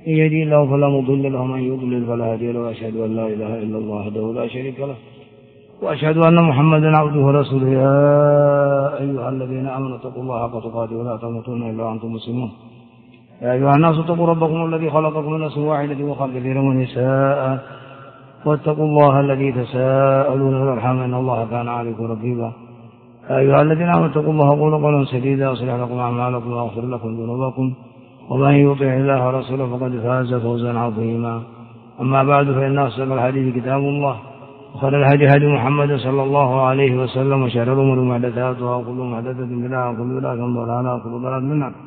من يهده الله فلا مضل له ومن يضلل فلا هادي له، وأشهد أن لا إله إلا الله وحده لا شريك له، وأشهد أن محمدا عبده ورسوله. يا أيها الذين آمنوا اتقوا الله حق تقاته ولا تموتن إلا وأنتم مسلمون. يا أيها الناس اتقوا ربكم الذي خلقكم من نفس واحدة وخلق كثيرا ونساء، واتقوا الله الذي تساءلون به والأرحام إن الله كان عليكم رقيبا. يا أيها الذين آمنوا اتقوا الله وقولوا قولا سديدا يصلح لكم أعمالكم ويغفر لكم ذنوبكم، ومن يطع الله ورسوله فقد فاز فوزا عظيما. أما بعد، فإن أصدق الحديث كتاب الله، وخير الهدي هدي محمد صلى الله عليه وسلم، وشر الأمور محدثاتها، وكل محدثة بدعة، وكل بدعة ضلالة، وكل ضلالة في النار.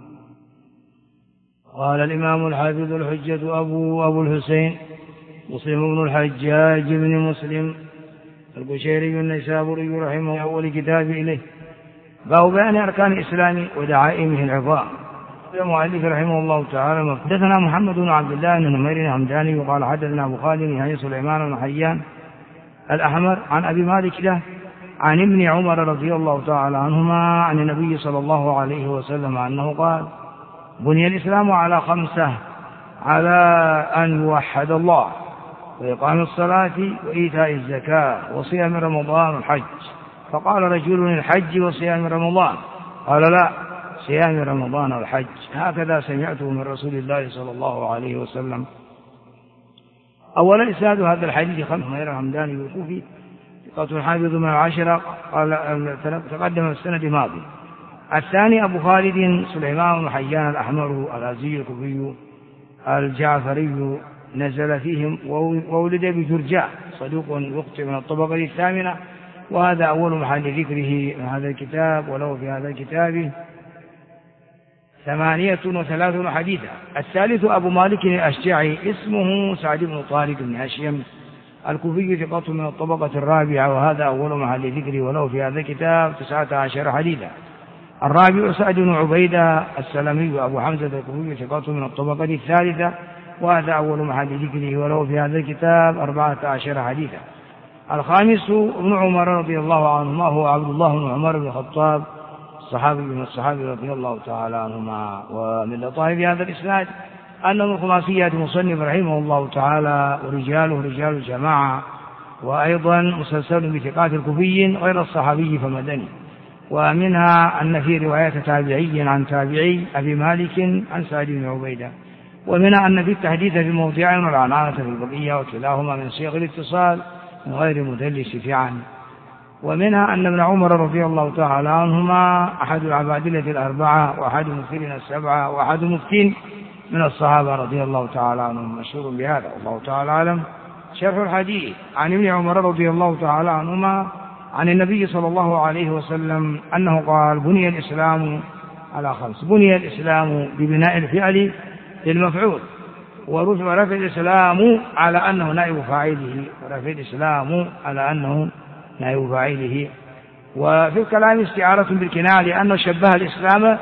قال الإمام الحافظ الحجة أبو الحسين مسلم بن الحجاج بن مسلم القشيري النيسابوري رحمه أول كتاب إليه، باب بيان أركان الإسلام ودعائمه العظام. المؤلف رحمه الله تعالى: حدثنا محمد بن عبد الله بن نمير الهمداني وقال حدثنا أبو خالد يعني سليمان بن حيان الأحمر عن أبي مالك له عن ابن عمر رضي الله تعالى عنهما عن النبي صلى الله عليه وسلم أنه قال: بني الإسلام على 5: على أن يوحد الله، وإقام الصلاة، وإيتاء الزكاة، وصيام رمضان والحج. فقال رجل: الحج وصيام رمضان؟ قال: لا، صيام رمضان والحج. هكذا سمعته من رسول الله صلى الله عليه وسلم. أولا إسناد هذا الحديث خمس غير الهمداني الكوفي ثقة حافظ من 10، قال تقدم السنة الماضي. الثاني أبو خالد سليمان بن حيان الأحمر الغازي الكوفي الجعفري، نزل فيهم وولد بجرجاء، صدوق يخطئ من الطبقة 8، وهذا أول محل ذكره من هذا الكتاب، وله في هذا الكتاب 38 حديثا. الثالث أبو مالك الأشجعي، اسمه سعد بن طارق بن هشيم الكوفي، ثقة من الطبقة 4، وهذا أول محل ذكره، وله في هذا الكتاب 19 حديثا. الرابع سعد بن عبيدة السلمي أبو حمزة الكوفي، ثقة من الطبقة 3، وهذا أول محل ذكره، وله في هذا الكتاب 14 حديثا. الخامس ابن عمر رضي الله عنهما، هو عبد الله بن عمر بن الخطاب الصحابي من الصحابة رضي الله تعالى عنهما. ومن لطائف هذا الإسناد أنه من خلاصيات المصنف رحمه الله تعالى، ورجاله رجال الجماعة، وأيضا مسلسل بثقات الكوفيين غير الصحابي فمدني. ومنها أن في رواية تابعي عن تابعي أبي مالك عن سعد بن عبيدة. ومنها أن في التحديث في موضع والعنعنة في البقية، وكلاهما من صيغ الاتصال من غير مدلس في عن. ومنها أن ابن عمر رضي الله تعالى عنهما أحد العبادلة 4، وأحد المكثرين 7، وأحد المفتين من الصحابة رضي الله تعالى عنهم، مشهور بهذا والله تعالى أعلم. شرح الحديث عن ابن عمر رضي الله تعالى عنهما عن النبي صلى الله عليه وسلم أنه قال: بني الإسلام على 5. بني الإسلام ببناء الفعل للمفعول، ورفع الإسلام على أنه نائب فاعله، ورفع الإسلام على أنه نائب فاعله. وفي الكلام استعارة بالكناية، لأنه شبه الإسلام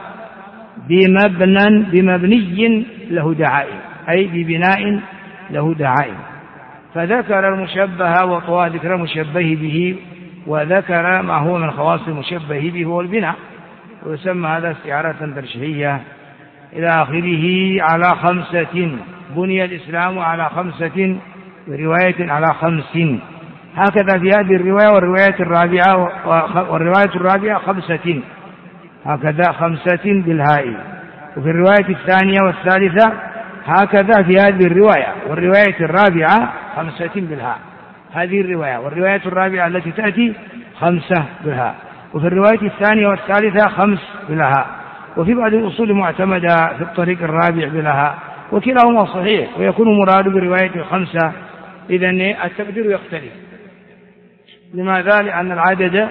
بمبني له دعائم، أي ببناء له دعائم، فذكر المشبه وطوى ذكر المشبه به، وذكر ما هو من خواص المشبه به هو البناء، ويسمى هذا استعارة ترشيحية إلى آخره. على 5: بني الإسلام على 5، ورواية على 5. هكذا في هذه الرواية والرواية الرابعة 5، هكذا 5 بالهاء. وفي الرواية الثانية والثالثة هكذا في هذه الرواية، والرواية الرابعة 5 بالهاء. هذه الرواية والرواية الرابعة التي تأتي 5 بالهاء، وفي الرواية الثانية والثالثة 5 بالهاء، وفي بعض الأصول المعتمدة في الطريق الرابع بالهاء، وكلاهما صحيح، ويكون مراد برواية 5 إذن التقدير يختلف. لماذا؟ لأن العدد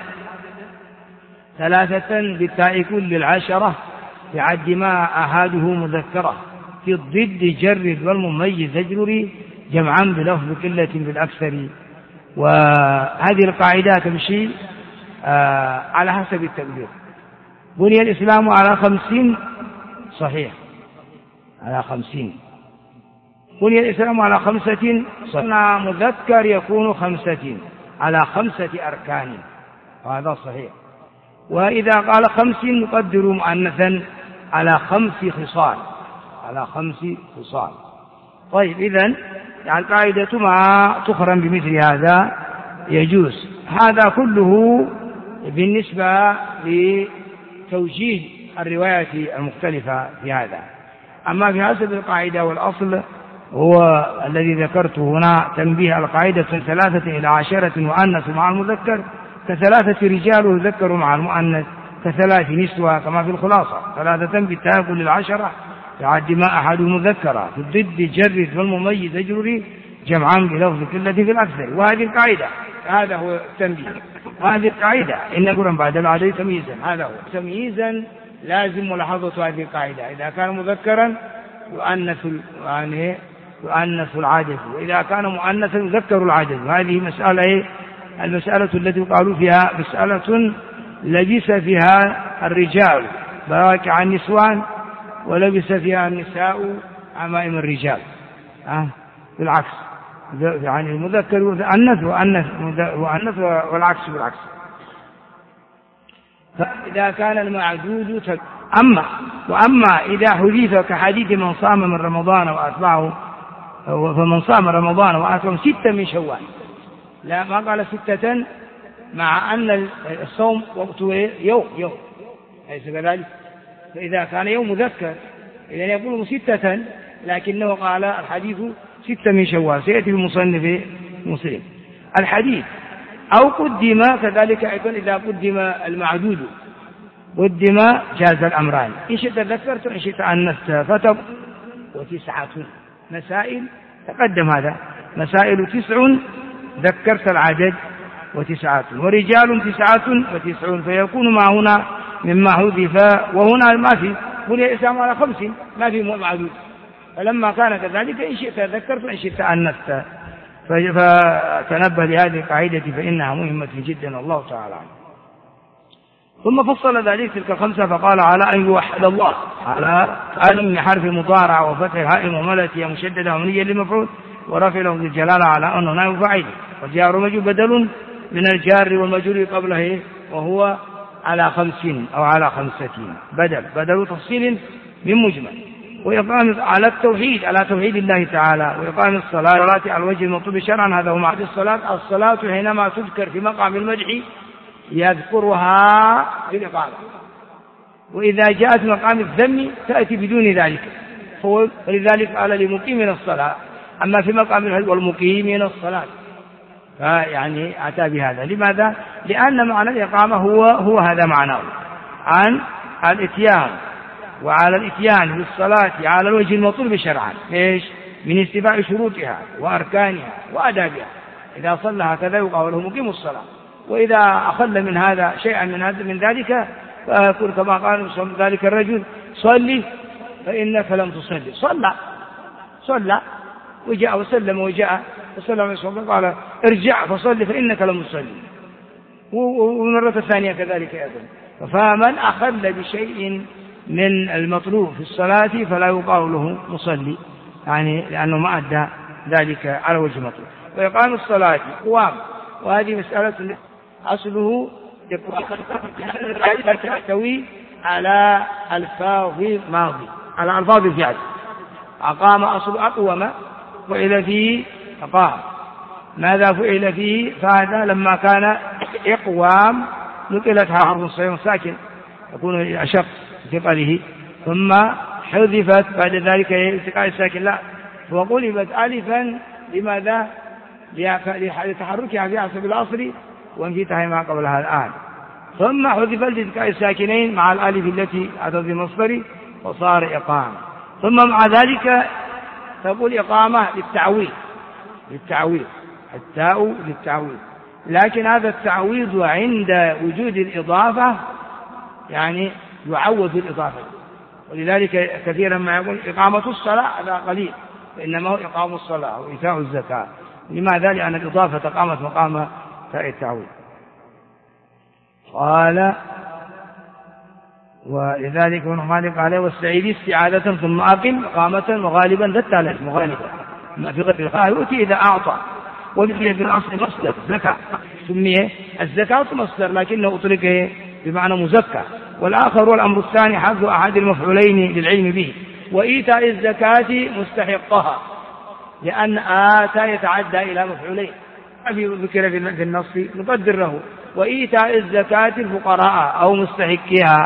3 بالتاء كل 10 بعد ما أحاده مذكرة، في الضد جرد والمميز اجرري جمعا بلفظ قلة بالأكثر. وهذه القاعدة تمشي على حسب التقدير. بني الإسلام على 50 صحيح، على 50. بني الإسلام على 5 صحيح، مذكر يكون 5 على 5 أركان، وهذا صحيح. وإذا قال 5 نقدر مؤنثا على 5 خصال، على 5 خصال. طيب إذن يعني القاعدة ما تخرم بمثل هذا يجوز. هذا كله بالنسبة لتوجيه الرواية المختلفة في هذا. أما في حسب القاعدة والأصل هو الذي ذكرته هنا تنبيه القاعدة 3 إلى 10 مؤنث مع المذكر ك3 رجال يذكر مع المؤنث ك3 نسوة كما في الخلاصة 3 بالتاكل ل10 تعد ما أحد مذكرة في الضد جرد والمميز اجرري جمعا بلفظ قلة في الأكثر. وهذه القاعدة هذا هو التنبيه. وهذه القاعدة إن يكون بعد العدد تمييزا هذا هو تمييزا لازم ملاحظة هذه القاعدة. إذا كان مذكرا يؤنث العدد وإذا كان مؤنثا يذكر العدد. وهذه مسألة المسألة التي قالوا فيها مسألة لبس فيها الرجال براكع النسوان ولبس فيها النساء عمائم الرجال بالعكس يعني المذكر وأنث والعكس بالعكس. فإذا كان المعدود وأما إذا حديث كحديث من صام من رمضان وأتبعه فمن صام رمضان وأتبعه 6 من شوال لا ما قال 6 مع أن الصوم وقته يوم أليس كذلك؟ فإذا كان يوم مذكر إذن يقول 6 لكنه قال الحديث 6 من شوال سيأتي المصنف مسلم الحديث أو قدم كذلك أيضا إذا قدم المعدود قدم جاز الأمران إن شئت ذكرت إن شئت أنثت فتب 9 مسائل تقدم هذا مسائل 9 ذكرت العدد 9 ورجال 99 فيكون ما هنا مما حذف وهنا ما في بني الإسلام على 5 ما في معدود. فلما كان كذلك إن شئت ذكرت إن شئت أنثت. فتنبه لهذه القاعدة فإنها مهمة جدا الله تعالى. ثم فصل ذلك تلك 5 فقال على أن يوحد الله على أن حرف مضارع وفتح هائم وملتي مشددة ومنية للمفعول ورفع له الجلالة على أنه نائب فاعل والجار مجرور بدل من الجار والمجرور قبله وهو على 50 أو على 5 بدل تفصيل من مجمل. وإقام على التوحيد على توحيد الله تعالى وإقام الصلاة على الوجه المطلوب شرعا هذا هو معنى الصلاة حينما تذكر في مقام المدح يذكرها بالإقامة وإذا جاءت مقام الذم تأتي بدون ذلك. ولذلك قال لمقيمين الصلاة أما في مقام الحج والمقيمين الصلاة فيعني أتى بهذا. لماذا؟ لأن معنى الإقامة هو هذا معناه عن الإتيان وعلى الإتيان بالصلاة على الوجه المطلوب شرعا من استيفاء شروطها وأركانها وآدابها. إذا صلى هكذا يقال له مقيم الصلاة. وإذا أخل من هذا شيئا من ذلك فيقول كما قال ذلك الرجل صلي فإنك لم تصلي. صلى وجاء وسلم وجاء وسلم قال ارجع فصلي فإنك لم تصلي. ومرة ثانية كذلك أيضا. فمن أخل بشيء من المطلوب في الصلاة فلا يقال له مصلي يعني لأنه ما أدى ذلك على وجه المطلوب. وإقام الصلاة قوام وهذه مسألة أصله تحتوي على ألفاظ ماضي على ألفاظ الفعل. أقام أصل أقوم وإلى فيه أقام. ماذا فعل فيه؟ فهذا لما كان إقوام نقلت حرف صحيح ساكن يكون أشق ثقله ثم حذفت بعد ذلك التقاء الساكن لا وقلبت ألفا. لماذا؟ لتحركها في حسب الأصل وانفتاح ما قبلها الآن. ثم حذفت التقاء الساكنين مع الألف التي أتت بمصدر وصار إقامة. ثم مع ذلك تقول إقامة للتعويض التاء للتعويض. لكن هذا التعويض عند وجود الإضافة يعني يعوض الإضافة. ولذلك كثيرا ما يقول إقامة الصلاة هذا قليل إنما هو إقام الصلاة وإيتاء الزكاة. لماذا؟ لأن الإضافة قامت مقام تاء التعويض. قال ولذلك ابن مالك عليه والسعيد استعادة ثم أقم قامة وغالبا ذات ثالث مغالبا ما في غير الخاء يؤتي إذا أعطى. وفي الأصل مصدر زكاة سميه الزكاة مصدر لكنه أطلق بمعنى مزكى. والآخر والأمر الثاني حذف أحد المفعولين للعلم به وإيتاء الزكاة مستحقها، لأن آتى يتعدى إلى مفعولين ذكر في النص نقدر له، وإيتاء الزكاة الفقراء أو مستحقها.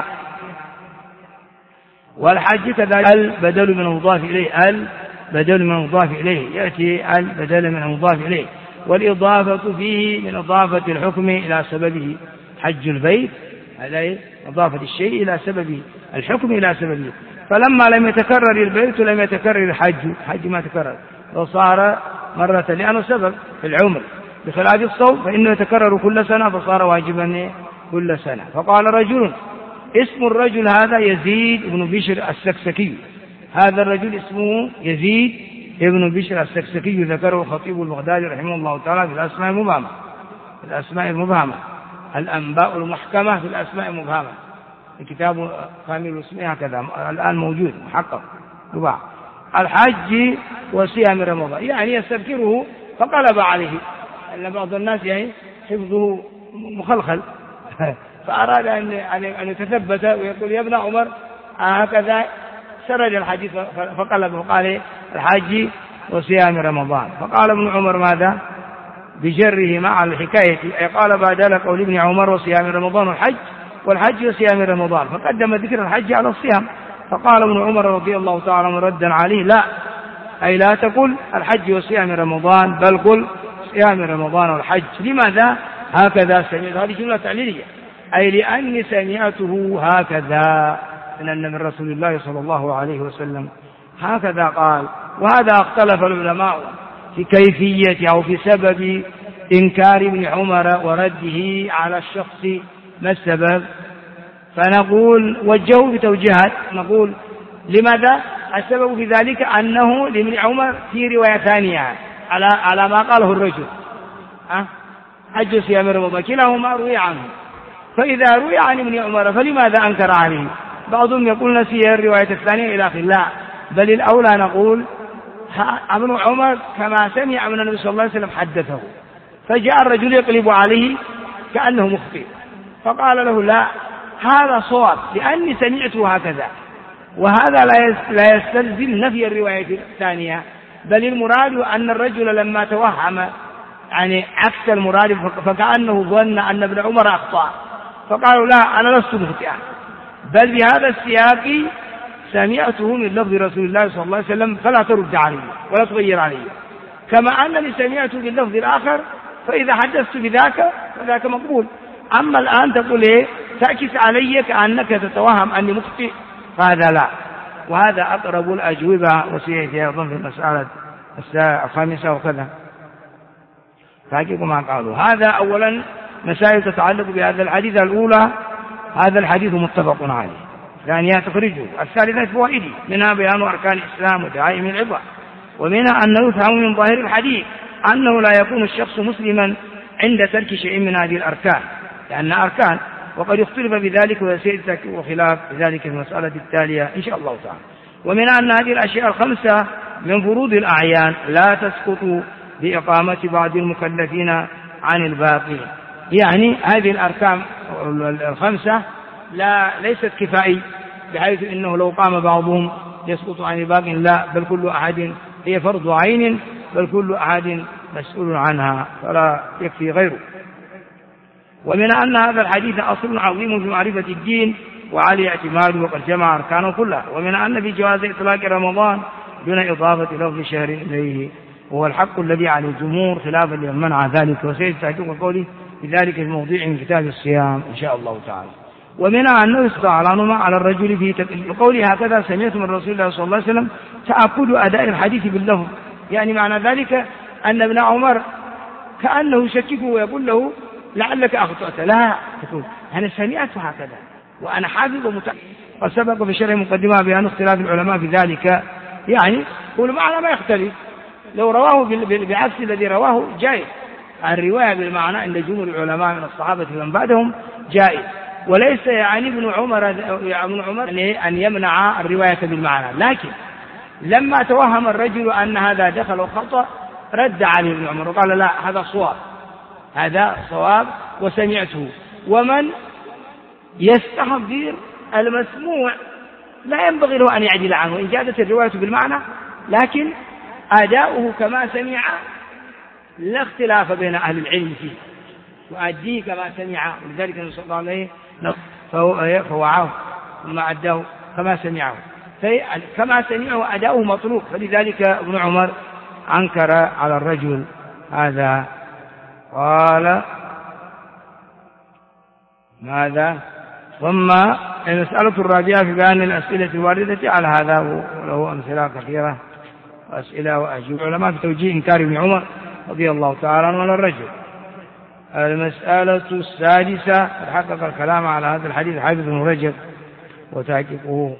والحج كذلك البدل من المضاف إليه، البدل من المضاف إليه، يأتي البدل من المضاف إليه، والإضافة فيه من إضافة الحكم إلى سببه، حج البيت هذا إضافة الشيء إلى سببه، الحكم إلى سببه. فلما لم يتكرر البيت لم يتكرر الحج ما تكرر وصار مرة، لأنه سبب في العمر، بخلاف الصوم فإنه يتكرر كل سنة فصار واجبا كل سنة. فقال رجل، اسم الرجل هذا يزيد بن بشر السكسكي، هذا الرجل اسمه يزيد بن بشر السكسكي، ذكره الخطيب البغدادي رحمه الله تعالى في الأسماء المبهمة، الأنباء المحكمة في الأسماء المبهمة، الكتاب كامل اسمه هكذا الآن موجود محقق طباع، الحج وصيام رمضان، يعني يستذكره فقلب عليه، أن بعض الناس يعني حفظه مخلخل فأراد أن يتثبت ويقول يا ابن عمر هكذا سرد الحديث فقلب وقال الحج وصيام رمضان. فقال ابن عمر ماذا بجره مع الحكاية، أي قال بعد قول ابن عمر وصيام رمضان والحج وصيام رمضان، فقدم ذكر الحج على الصيام. فقال ابن عمر رضي الله تعالى عنه ردا عليه، لا، أي لا تقل الحج وصيام رمضان، بل قل صيام رمضان والحج. لماذا هكذا سمعت؟ هذه جملة تعليلية، أي لأني سمعته هكذا من رسول الله صلى الله عليه وسلم هكذا قال. وهذا اختلف العلماء في كيفية أو في سبب إنكار ابن عمر ورده على الشخص، ما السبب؟ فنقول وجهوا بتوجيهات، نقول لماذا؟ السبب في ذلك أنه لابن عمر في رواية ثانية على ما قاله الرجل حج صيام رمضان، كلاهما روي عنه، فإذا روي عن ابن عمر فلماذا أنكر عليه؟ بعضهم يقول نسي الرواية الثانية إلى آخره، لا، بل الأولى نقول ابن عمر كما سمع من النبي صلى الله عليه وسلم حدثه، فجاء الرجل يقلب عليه كأنه مخطئ، فقال له لا، هذا صواب لأني سمعته هكذا. وهذا لا يستلزم نفي الرواية الثانية، بل المراد أن الرجل لما توهم يعني عكس المراد، فكأنه ظن أن ابن عمر أخطأ، فقالوا لا، أنا لست مخطئا، بل بهذا السياق سمعته من لفظ رسول الله صلى الله عليه وسلم، فلا ترد عليه ولا تغير عليه، كما أنني سمعته باللفظ الآخر، فإذا حدثت بذاك فذاك مقبول. أما الآن تقول إيه، تعكس علي كأنك تتوهم أني مخطئ، فهذا لا. وهذا أقرب الأجوبة، وسيأتي أيضا في المسألة الخامسة وكذا، فحقيقة ما قالوا. هذا أولا مسائل تتعلق بهذا الحديث. الأولى هذا الحديث متفق عليه، ثانيا تخرجه، الثالثة فوائده، منها بيان أركان الإسلام ودعائم العبرة، ومنها أنه يفهم من ظاهر الحديث أنه لا يكون الشخص مسلما عند ترك شيء من هذه الأركان، لأنها أركان، وقد اختلف بذلك وسيأتي وخلاف بذلك في المسألة التالية إن شاء الله تعالى. ومنها أن هذه الأشياء الخمسة من فروض الأعيان لا تسقط بإقامة بعض المكلفين عن الباقي، يعني هذه الأركان الخمسة ليست كفائية بحيث إنه لو قام بعضهم يسقط عن الباقي، لا، بل كل أحد هي فرض عين، بل كل أحد مسؤول عنها فلا يكفي غيره. ومن أن هذا الحديث أصل عظيم في معرفة الدين وعلي اعتماده، وقد جمع أركانه كلها. ومن أن في جواز إطلاق رمضان دون إضافة لفظ شهر إليه، وهو الحق الذي على الجمهور خلافا لمن منع ذلك، وسيأتي تحقيق قوله بذلك في موضوع من كتاب الصيام إن شاء الله تعالى. ومنها أنه يستعلن على الرجل في قوله هكذا سمعت من رسول الله صلى الله عليه وسلم تأكد أداء الحديث باللفظ، يعني معنى ذلك أن ابن عمر كأنه يشككه ويقول له لعلك أخطأت، لا، تقول أنا سمعت هكذا وأنا حافظ ومتأكد. وسبق في شرح مقدمة بأن اختلاف العلماء في ذلك، يعني كل معنى ما يختلف، لو رواه بعكس الذي رواه جائز، الرواية بالمعنى عند جمهور العلماء من الصحابة ومن بعدهم جائز، وليس يعني ابن عمر أن يمنع الرواية بالمعنى. لكن لما توهم الرجل أن هذا دخل خطأ رد عليه ابن عمر وقال لا، هذا صواب، هذا صواب وسمعته. ومن يستحضر المسموع لا ينبغي له أن يعدل عنه، إن جادت الرواية بالمعنى، لكن أداؤه كما سمع لا اختلاف بين أهل العلم فيه، وأديه كما سمع، ولذلك النبي صلى الله عليه وسلم فوعاه ثم أداه كما سمعه، كما سمعه أداؤه مطلوب. فلذلك ابن عمر أنكر على الرجل هذا. قال ماذا؟ ثم المسألة الرابعة في بيان الأسئلة الواردة على هذا، وله أمثلة كثيرة وأسئلة وأجوبة العلماء في توجيه إنكار ابن عمر رضي الله تعالى عنه على الرجل. المسألة السادسة، حقق الكلام على هذا الحديث حافظ بن رجب وتحقيقه.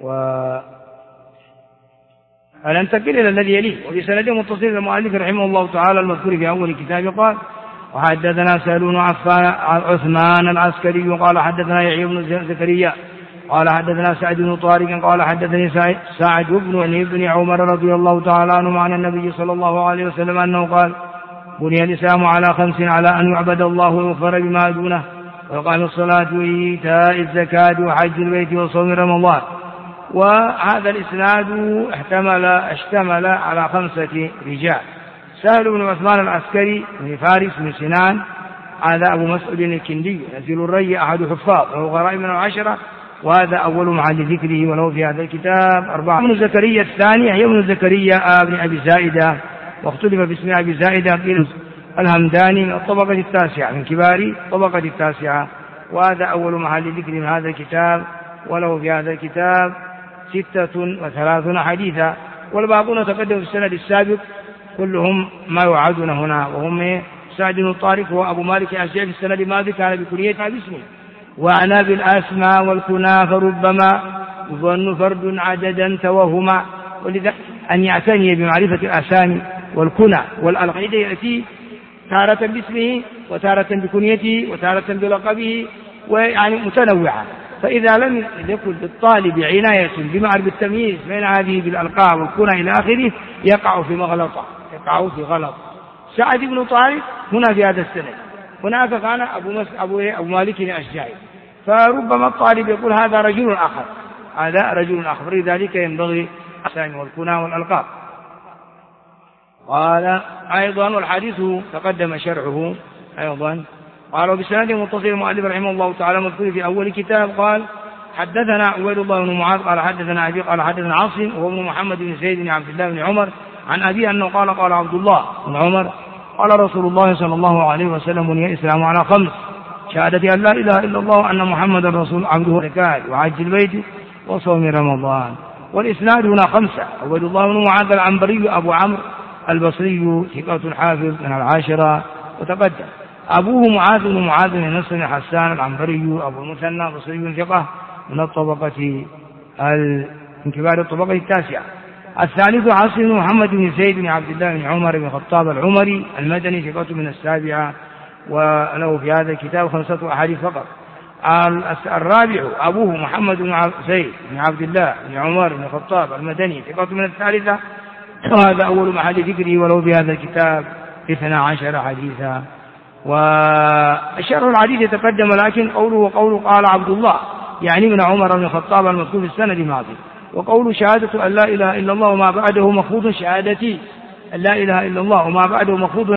ننتقل إلى الذي يليه. وفي سند متصل المؤلف رحمه الله تعالى المذكور في أول كتاب قال: وحدثنا سهل بن عثمان العسكري قال حدثنا يحيى بن زكريا قال حدثنا سعد بن طارق قال حدثني سعد بن عمر رضي الله تعالى عنه عن النبي صلى الله عليه وسلم أنه قال: بني الإسلام على 5: على أن يعبد الله ويغفر بما دونه، ويقام الصلاة وإيتاء الزكاة وحج البيت وصوم رمضان. وهذا الإسناد اشتمل على 5 رجال: سهل بن عثمان العسكري من فارس من سنان، هذا أبو مسعود الكندي نزيل الري أحد حفاظ وهو غرائب من 10، وهذا أول محل ذكره وله في هذا الكتاب 4. ابن زكريا الثاني هي ابن زكريا ابن أبي زائدة، واختلف باسم أبي زائدة الهمداني من الطبقة التاسعة، من كبار الطبقة التاسعة، وهذا أول محل ذكر من هذا الكتاب وله في هذا الكتاب 36 حديثا. والباقون تقدم في السند السابق كلهم ما يوعدون هنا، وهم سعد بن طارق وأبو مالك الأشجعي في السند الماضي كان بكنيته باسمه. وأنا بالأسماء والكنى فربما يظن فرد عددا توهما، ولذا أن يعتني بمعرفة الأسامي والكنى والألقاب، يأتي تارة باسمه وتارة بكنيته وتارة بلقبه، ويعني متنوعة. فإذا لم يكن للطالب عناية بمعرفة التمييز بين هذه بالألقاب والكنى إلى آخره يقع في غلط. سعد بن طارق هنا في هذا السند، هناك كان أبو مالك الأشجعي، فربما الطالب يقول هذا رجل آخر، لذلك ينبغي الأسامي والكنى والألقاب. قال أيضا والحديث تقدم شرحه أيضا. قال وبسند متصل المؤلف رحمه الله تعالى مذكور في أول كتاب قال: حدثنا عبيد الله بن معاذ قال حدثنا أبي قال حدثنا عاصم وهو ابن محمد بن زيد بن عبد الله بن عمر عن أبي أنه قال عبد الله بن عمر قال رسول الله صلى الله عليه وسلم: بني الإسلام على 5: شهادة أن لا إله إلا الله وأن محمد رسول عبده ورسوله وحج البيت وصوم رمضان. والإسناد هنا 5: عبيد الله بن معاذ العنبري أبو عمرو البصري ثقة حافظ من 10، وتقدم أبوه معاذ بن معاذ بن نصر بن حسان العنبري أبو المثنى بصري ثقة من كبار الطبقة التاسعة. الثالث عاصم بن محمد بن زيد بن عبد الله بن عمر بن الخطاب العمري المدني ثقة من 7، وله في هذا الكتاب 5 أحاديث فقط. الرابع أبوه محمد بن زيد بن عبد الله بن عمر بن الخطاب المدني ثقة من 3، وهذا أول محل ذكره وله في هذا الكتاب 12 حديثا. والشرح الحديث يتقدم، لكن قوله قال عبد الله يعني من عمر بن الخطاب المذكور في السند الماضي، وقول شهادة أن لا إله إلا الله وما بعده مفروض شهادتي أن لا إله إلا الله وما بعده مفروض